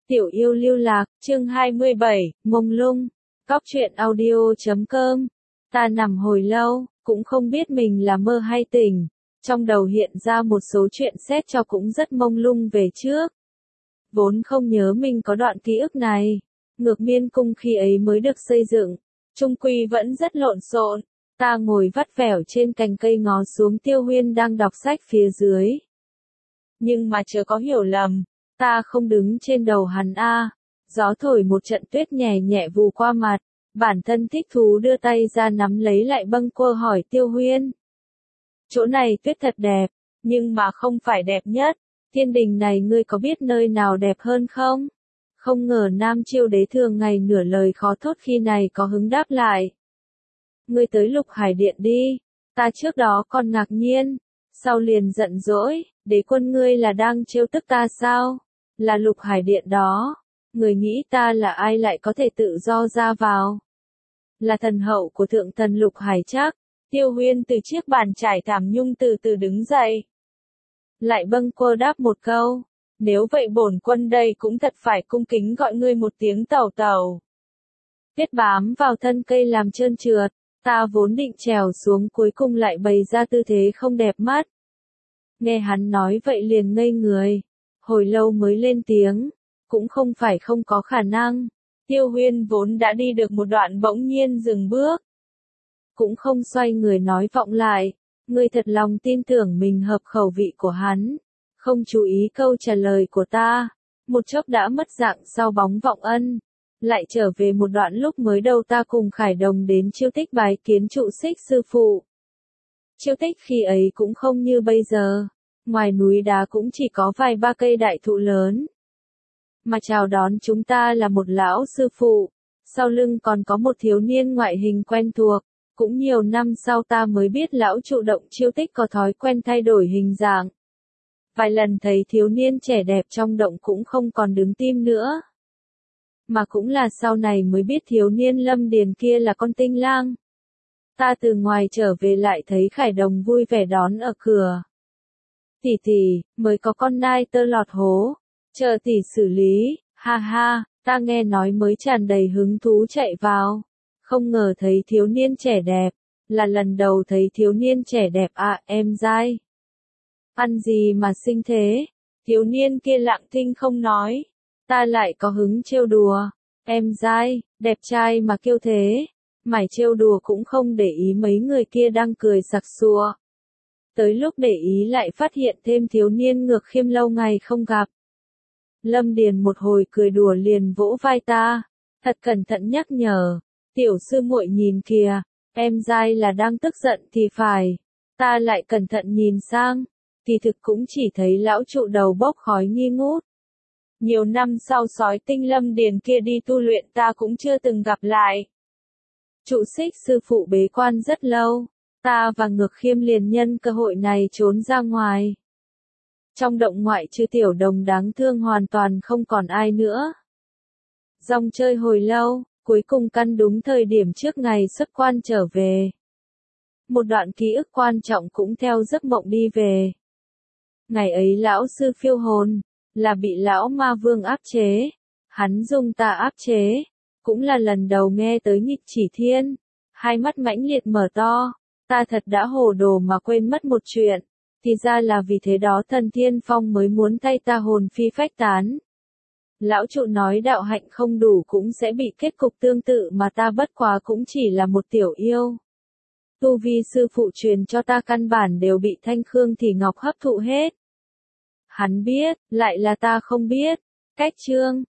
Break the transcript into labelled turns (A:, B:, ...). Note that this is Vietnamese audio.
A: Tiểu yêu lưu lạc, chương 27, mông lung, Cóc truyện audio.com. Ta nằm hồi lâu, cũng không biết mình là mơ hay tỉnh. Trong đầu hiện ra một số chuyện xét cho cũng rất mông lung về trước. Vốn không nhớ mình có đoạn ký ức này. Ngược Miên Cung khi ấy mới được xây dựng, chung quy vẫn rất lộn xộn. Ta ngồi vắt vẻo trên cành cây ngó xuống Tiêu Huyên đang đọc sách phía dưới. Nhưng mà chớ có hiểu lầm, ta không đứng trên đầu hắn a. Gió thổi một trận tuyết nhẹ nhẹ vù qua mặt, bản thân thích thú đưa tay ra nắm lấy lại bâng quơ hỏi Tiêu Huyên. Chỗ này tuyết thật đẹp, nhưng mà không phải đẹp nhất. Thiên đình này ngươi có biết nơi nào đẹp hơn không? Không ngờ Nam Chiêu Đế thường ngày nửa lời khó thốt khi này có hứng đáp lại. Ngươi tới Lục Hải Điện đi. Ta trước đó còn ngạc nhiên, sau liền giận dỗi, đế quân ngươi là đang trêu tức ta sao? Là Lục Hải Điện đó. Người nghĩ ta là ai lại có thể tự do ra vào? Là thần hậu của thượng thần Lục Hải chắc. Tiêu Huyên từ chiếc bàn trải thảm nhung từ từ đứng dậy. Lại bâng quơ đáp một câu. Nếu vậy bổn quân đây cũng thật phải cung kính gọi ngươi một tiếng tẩu tẩu. Tuyết bám vào thân cây làm trơn trượt. Ta vốn định trèo xuống cuối cùng lại bày ra tư thế không đẹp mắt. Nghe hắn nói vậy liền ngây người. Hồi lâu mới lên tiếng. Cũng không phải không có khả năng. Tiêu Huyên vốn đã đi được một đoạn bỗng nhiên dừng bước. Cũng không xoay người nói vọng lại. Ngươi thật lòng tin tưởng mình hợp khẩu vị của hắn. Không chú ý câu trả lời của ta. Một chốc đã mất dạng sau bóng vọng ân. Lại trở về một đoạn lúc mới đầu ta cùng Khải Đồng đến Chiêu Tích bái kiến Trụ Xích sư phụ. Chiêu Tích khi ấy cũng không như bây giờ. Ngoài núi đá cũng chỉ có vài ba cây đại thụ lớn. Mà chào đón chúng ta là một lão sư phụ. Sau lưng còn có một thiếu niên ngoại hình quen thuộc. Cũng nhiều năm sau ta mới biết lão trụ động Chiêu Tích có thói quen thay đổi hình dạng. Vài lần thấy thiếu niên trẻ đẹp trong động cũng không còn đứng tim nữa. Mà cũng là sau này mới biết thiếu niên Lâm Điền kia là con tinh lang. Ta từ ngoài trở về lại thấy Khải Đồng vui vẻ đón ở cửa. Tỷ tỷ, mới có con nai tơ lọt hố. Chờ tỷ xử lý, ha ha, ta nghe nói mới tràn đầy hứng thú chạy vào. Không ngờ thấy thiếu niên trẻ đẹp. Là lần đầu thấy thiếu niên trẻ đẹp à em dai. Ăn gì mà xinh thế? Thiếu niên kia lặng thinh không nói. Ta lại có hứng trêu đùa. Em dai, đẹp trai mà kêu thế. Mải trêu đùa cũng không để ý mấy người kia đang cười sặc sụa. Tới lúc để ý lại phát hiện thêm thiếu niên Ngược Khiêm lâu ngày không gặp. Lâm Điền một hồi cười đùa liền vỗ vai ta. Thật cẩn thận nhắc nhở. Tiểu sư muội nhìn kìa. Em dai là đang tức giận thì phải. Ta lại cẩn thận nhìn sang. Thì thực cũng chỉ thấy lão trụ đầu bốc khói nghi ngút. Nhiều năm sau sói tinh Lâm Điền kia đi tu luyện ta cũng chưa từng gặp lại. Trụ Xích sư phụ bế quan rất lâu. Ta và Ngược Khiêm liền nhân cơ hội này trốn ra ngoài. Trong động ngoại trừ Tiểu Đồng đáng thương hoàn toàn không còn ai nữa. Dòng chơi hồi lâu, cuối cùng căn đúng thời điểm trước ngày xuất quan trở về. Một đoạn ký ức quan trọng cũng theo giấc mộng đi về. Ngày ấy lão sư phiêu hồn, là bị lão ma vương áp chế. Hắn dùng ta áp chế. Cũng là lần đầu nghe tới nghịch chỉ thiên. Hai mắt mãnh liệt mở to. Ta thật đã hồ đồ mà quên mất một chuyện. Thì ra là vì thế đó Thần Thiên Phong mới muốn thay ta hồn phi phách tán. Lão trụ nói đạo hạnh không đủ cũng sẽ bị kết cục tương tự mà ta bất quá cũng chỉ là một tiểu yêu. Tu vi sư phụ truyền cho ta căn bản đều bị Thanh Khương Thì Ngọc hấp thụ hết. Hắn biết, lại là ta không biết. Cách chương